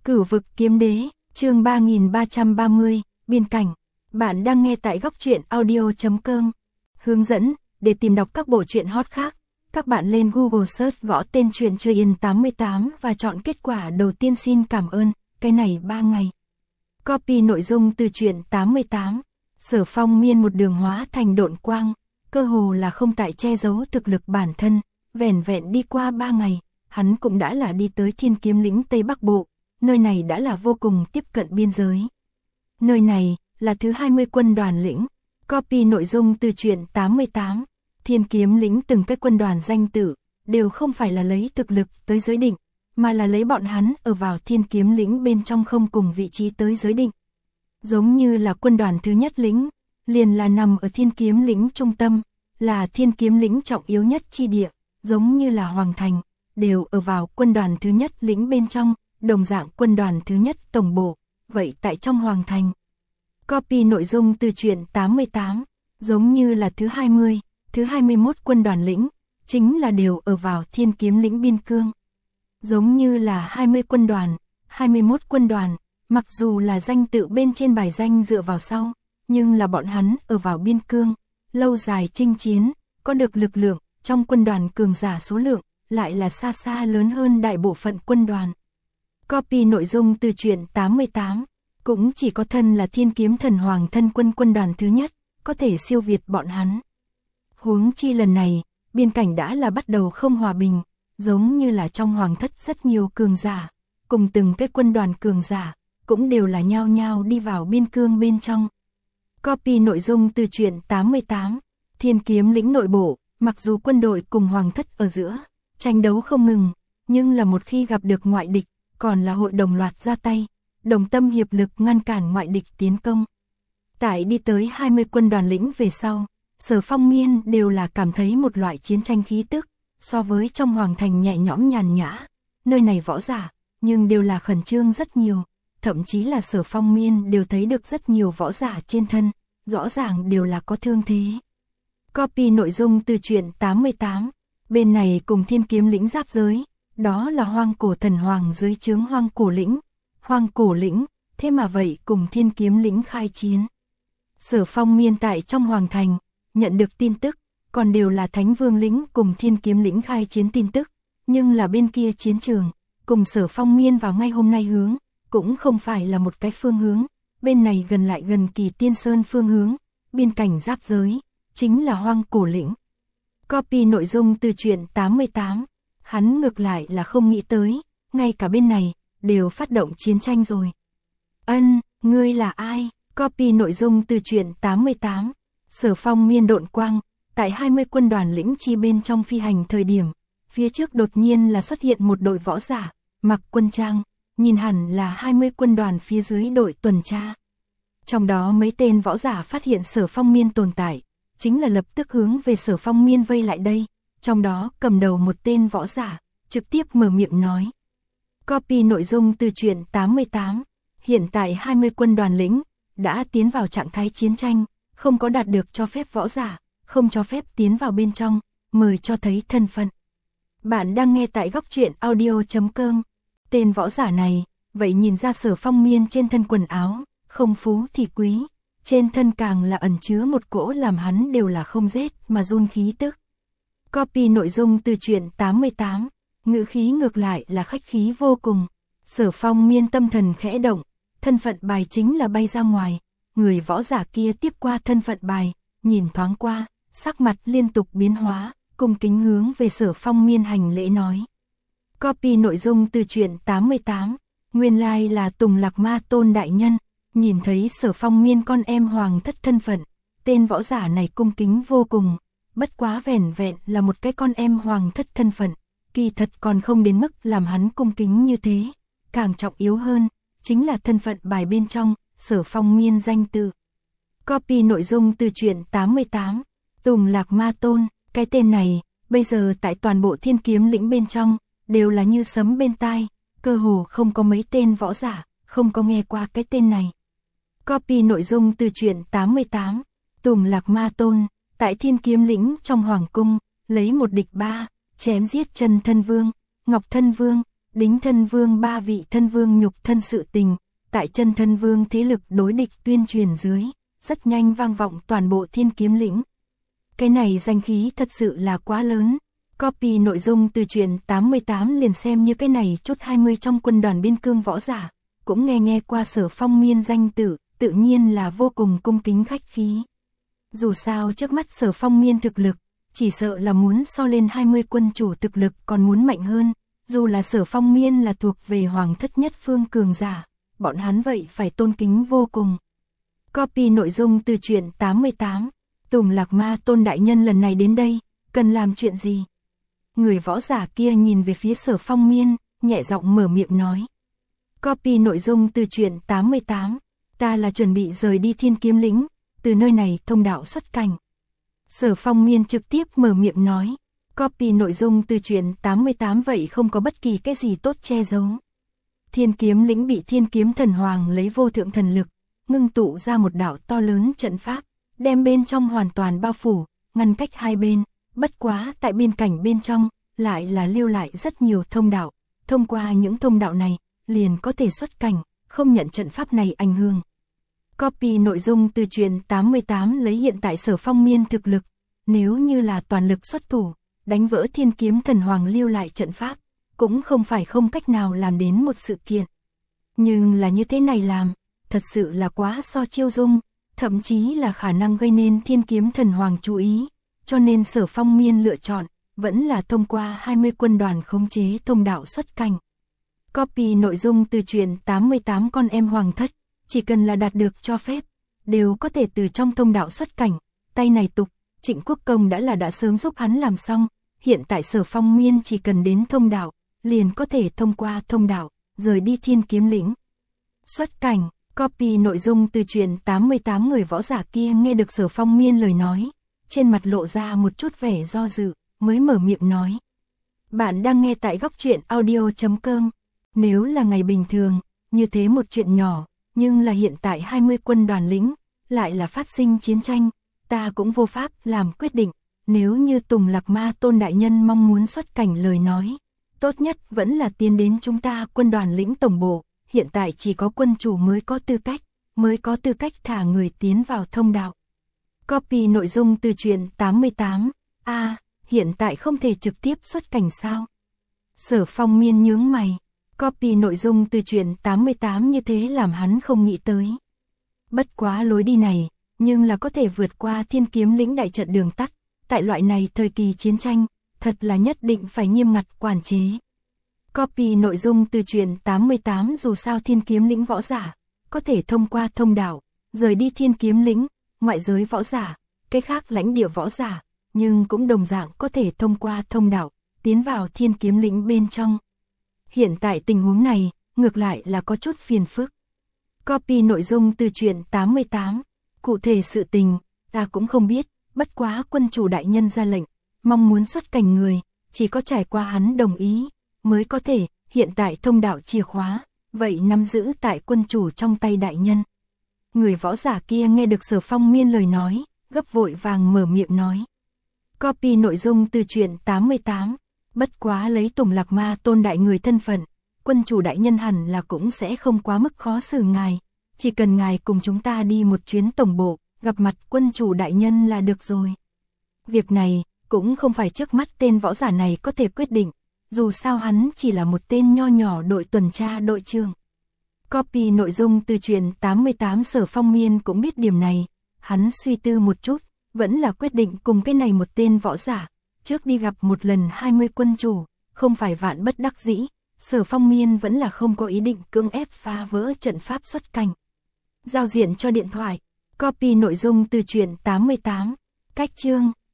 Cửu vực kiếm đế, chương 3330, biên cảnh. Bạn đang nghe tại góc truyện audio.com. Hướng dẫn, để tìm đọc các bộ truyện hot khác, các bạn lên Google search gõ tên truyện Chơi Yên 88 và chọn kết quả đầu tiên. Xin cảm ơn, cái này 3 ngày. Copy nội dung từ truyện 88. Sở Phong Miên một đường hóa thành độn quang, cơ hồ là không tại che giấu thực lực bản thân, vẻn vẹn đi qua 3 ngày, hắn cũng đã là đi tới Thiên Kiếm lĩnh Tây Bắc Bộ. Nơi này đã là vô cùng tiếp cận biên giới. Nơi này là thứ 20 quân đoàn lĩnh. Copy nội dung từ truyện 88. Thiên Kiếm lĩnh từng cái quân đoàn danh tự, đều không phải là lấy thực lực tới giới định, mà là lấy bọn hắn ở vào Thiên Kiếm lĩnh bên trong không cùng vị trí tới giới định. Giống như là quân đoàn thứ nhất lĩnh, liền là nằm ở Thiên Kiếm lĩnh trung tâm, là Thiên Kiếm lĩnh trọng yếu nhất chi địa, giống như là Hoàng Thành, đều ở vào quân đoàn thứ nhất lĩnh bên trong. Đồng dạng quân đoàn thứ nhất tổng bộ, vậy tại trong Hoàng Thành. Copy nội dung từ truyện 88, giống như là thứ 20, thứ 21 quân đoàn lĩnh, chính là đều ở vào Thiên Kiếm lĩnh biên cương. Giống như là 20 quân đoàn, 21 quân đoàn, mặc dù là danh tự bên trên bài danh dựa vào sau, nhưng là bọn hắn ở vào biên cương, lâu dài chinh chiến, có được lực lượng, trong quân đoàn cường giả số lượng, lại là xa xa lớn hơn đại bộ phận quân đoàn. Copy nội dung từ truyện 88, cũng chỉ có thân là Thiên Kiếm Thần Hoàng thân quân quân đoàn thứ nhất, có thể siêu việt bọn hắn. Huống chi lần này, biên cảnh đã là bắt đầu không hòa bình, giống như là trong hoàng thất rất nhiều cường giả, cùng từng cái quân đoàn cường giả, cũng đều là nhao nhao đi vào biên cương bên trong. Copy nội dung từ truyện 88, Thiên Kiếm lĩnh nội bộ, mặc dù quân đội cùng hoàng thất ở giữa, tranh đấu không ngừng, nhưng là một khi gặp được ngoại địch, còn là hội đồng loạt ra tay, đồng tâm hiệp lực ngăn cản ngoại địch tiến công. Tại đi tới 20 quân đoàn lĩnh về sau, Sở Phong Miên đều là cảm thấy một loại chiến tranh khí tức, so với trong Hoàng Thành nhẹ nhõm nhàn nhã, nơi này võ giả, nhưng đều là khẩn trương rất nhiều, thậm chí là Sở Phong Miên đều thấy được rất nhiều võ giả trên thân, rõ ràng đều là có thương thế. Copy nội dung từ truyện 88, bên này cùng Thiên Kiếm lĩnh giáp giới. Đó là Hoang Cổ Thần Hoàng dưới trướng Hoang Cổ lĩnh. Hoang Cổ lĩnh, thế mà vậy cùng Thiên Kiếm lĩnh khai chiến. Sở Phong Miên tại trong Hoàng Thành, nhận được tin tức, còn đều là Thánh Vương lĩnh cùng Thiên Kiếm lĩnh khai chiến tin tức, nhưng là bên kia chiến trường, cùng Sở Phong Miên vào ngay hôm nay hướng, cũng không phải là một cái phương hướng, bên này gần lại gần Kỳ Tiên Sơn phương hướng, biên cảnh giáp giới, chính là Hoang Cổ lĩnh. Copy nội dung từ truyện 88. Hắn ngược lại là không nghĩ tới, ngay cả bên này, đều phát động chiến tranh rồi. Ngươi là ai? Copy nội dung từ truyện 88. Sở Phong Miên độn quang, tại 20 quân đoàn lĩnh chi bên trong phi hành thời điểm, phía trước đột nhiên là xuất hiện một đội võ giả, mặc quân trang, nhìn hẳn là 20 quân đoàn phía dưới đội tuần tra. Trong đó mấy tên võ giả phát hiện Sở Phong Miên tồn tại, chính là lập tức hướng về Sở Phong Miên vây lại đây. Trong đó cầm đầu một tên võ giả, trực tiếp mở miệng nói. Copy nội dung từ truyện 88, hiện tại 20 quân đoàn lĩnh, đã tiến vào trạng thái chiến tranh, không có đạt được cho phép võ giả, không cho phép tiến vào bên trong, mời cho thấy thân phận. Bạn đang nghe tại góc truyện audio.com, tên võ giả này, vậy nhìn ra Sở Phong Miên trên thân quần áo, không phú thì quý, trên thân càng là ẩn chứa một cỗ làm hắn đều là không rét mà run khí tức. Copy nội dung từ truyện 88, ngữ khí ngược lại là khách khí vô cùng. Sở Phong Miên tâm thần khẽ động, thân phận bài chính là bay ra ngoài, người võ giả kia tiếp qua thân phận bài, nhìn thoáng qua, sắc mặt liên tục biến hóa, cung kính hướng về Sở Phong Miên hành lễ nói. Copy nội dung từ truyện 88, nguyên lai là Tùng Lạc Ma Tôn đại nhân, nhìn thấy Sở Phong Miên con em hoàng thất thân phận, tên võ giả này cung kính vô cùng. Bất quá vẻn vẹn là một cái con em hoàng thất thân phận, kỳ thật còn không đến mức làm hắn cung kính như thế, càng trọng yếu hơn, chính là thân phận bài bên trong, Sở Phong Miên danh tự. Copy nội dung từ truyện 88, Tùng Lạc Ma Tôn, cái tên này, bây giờ tại toàn bộ Thiên Kiếm lĩnh bên trong, đều là như sấm bên tai, cơ hồ không có mấy tên võ giả, không có nghe qua cái tên này. Copy nội dung từ truyện 88, Tùng Lạc Ma Tôn. Tại Thiên Kiếm lĩnh trong hoàng cung, lấy một địch ba, chém giết Chân Thân Vương, Ngọc Thân Vương, đính thân vương 3 vị thân vương nhục thân sự tình, tại chân thân vương thế lực đối địch tuyên truyền dưới, rất nhanh vang vọng toàn bộ Thiên Kiếm Lĩnh. Cái này danh khí thật sự là quá lớn. Copy nội dung từ truyện 88 liền xem như cái này chút 20 trong quân đoàn biên cương võ giả, cũng nghe qua Sở Phong Miên danh tự, tự nhiên là vô cùng cung kính khách khí. Dù sao trước mắt Sở Phong Miên thực lực, chỉ sợ là muốn so lên 20 quân chủ thực lực còn muốn mạnh hơn, dù là Sở Phong Miên là thuộc về hoàng thất nhất phương cường giả, bọn hắn vậy phải tôn kính vô cùng. Copy nội dung từ truyện 88, Tùng Lạc Ma Tôn đại nhân lần này đến đây, cần làm chuyện gì? Người võ giả kia nhìn về phía Sở Phong Miên, nhẹ giọng mở miệng nói. Copy nội dung từ truyện 88, ta là chuẩn bị rời đi Thiên Kiếm Lĩnh, từ nơi này thông đạo xuất cảnh. Sở Phong Miên trực tiếp mở miệng nói. Copy nội dung từ truyện 88 vậy không có bất kỳ cái gì tốt che giấu. Thiên Kiếm Lĩnh bị Thiên Kiếm Thần Hoàng lấy vô thượng thần lực, ngưng tụ ra một đạo to lớn trận pháp, đem bên trong hoàn toàn bao phủ, ngăn cách hai bên, bất quá tại biên cảnh bên trong, lại là lưu lại rất nhiều thông đạo, thông qua những thông đạo này, liền có thể xuất cảnh, không nhận trận pháp này ảnh hưởng. Copy nội dung từ truyện 88 lấy hiện tại Sở Phong Miên thực lực, nếu như là toàn lực xuất thủ, đánh vỡ Thiên Kiếm Thần Hoàng lưu lại trận pháp, cũng không phải không cách nào làm đến một sự kiện. Nhưng là như thế này làm, thật sự là quá so chiêu dung, thậm chí là khả năng gây nên Thiên Kiếm Thần Hoàng chú ý, cho nên Sở Phong Miên lựa chọn, vẫn là thông qua 20 quân đoàn khống chế thông đạo xuất cảnh. Copy nội dung từ truyện 88 con em hoàng thất, chỉ cần là đạt được cho phép, đều có thể từ trong thông đạo xuất cảnh, tay này tục, Trịnh Quốc Công đã sớm giúp hắn làm xong, hiện tại Sở Phong Miên chỉ cần đến thông đạo, liền có thể thông qua thông đạo, rời đi Thiên Kiếm Lĩnh. Xuất cảnh, copy nội dung từ truyện 88 người võ giả kia nghe được Sở Phong Miên lời nói, trên mặt lộ ra một chút vẻ do dự, mới mở miệng nói. Bạn đang nghe tại góc truyện audio.com, nếu là ngày bình thường, như thế một chuyện nhỏ, nhưng là hiện tại 20 quân đoàn lĩnh, lại là phát sinh chiến tranh, ta cũng vô pháp làm quyết định, nếu như Tùng Lạc Ma Tôn đại nhân mong muốn xuất cảnh lời nói, tốt nhất vẫn là tiến đến chúng ta quân đoàn lĩnh tổng bộ, hiện tại chỉ có quân chủ mới có tư cách thả người tiến vào thông đạo. Copy nội dung từ truyện 88, hiện tại không thể trực tiếp xuất cảnh sao? Sở Phong Miên nhướng mày, copy nội dung từ truyện 88 như thế làm hắn không nghĩ tới. Bất quá lối đi này, nhưng là có thể vượt qua Thiên Kiếm Lĩnh đại trận đường tắt, tại loại này thời kỳ chiến tranh, thật là nhất định phải nghiêm ngặt quản chế. Copy nội dung từ truyện 88 dù sao Thiên Kiếm Lĩnh võ giả, có thể thông qua thông đạo, rời đi Thiên Kiếm Lĩnh, ngoại giới võ giả, cái khác lãnh địa võ giả, nhưng cũng đồng dạng có thể thông qua thông đạo, tiến vào Thiên Kiếm Lĩnh bên trong. Hiện tại tình huống này, ngược lại là có chút phiền phức. Copy nội dung từ truyện 88, cụ thể sự tình, ta cũng không biết, bất quá quân chủ đại nhân ra lệnh, mong muốn xuất cảnh người, chỉ có trải qua hắn đồng ý, mới có thể, hiện tại thông đạo chìa khóa, vậy nắm giữ tại quân chủ trong tay đại nhân. Người võ giả kia nghe được Sở Phong Miên lời nói, gấp vội vàng mở miệng nói. Copy nội dung từ truyện 88, bất quá lấy Tùng Lạc Ma Tôn đại người thân phận, quân chủ đại nhân hẳn là cũng sẽ không quá mức khó xử ngài, chỉ cần ngài cùng chúng ta đi một chuyến tổng bộ, gặp mặt quân chủ đại nhân là được rồi. Việc này, cũng không phải trước mắt tên võ giả này có thể quyết định, dù sao hắn chỉ là một tên nho nhỏ đội tuần tra đội trưởng. Copy nội dung từ truyện 88 Sở Phong Miên cũng biết điểm này, hắn suy tư một chút, vẫn là quyết định cùng cái này một tên võ giả, trước đi gặp một lần 20 quân chủ, không phải vạn bất đắc dĩ, Sở Phong Miên vẫn là không có ý định cưỡng ép phá vỡ trận pháp xuất cảnh. Giao diện cho điện thoại, copy nội dung từ truyện 88, cách chương.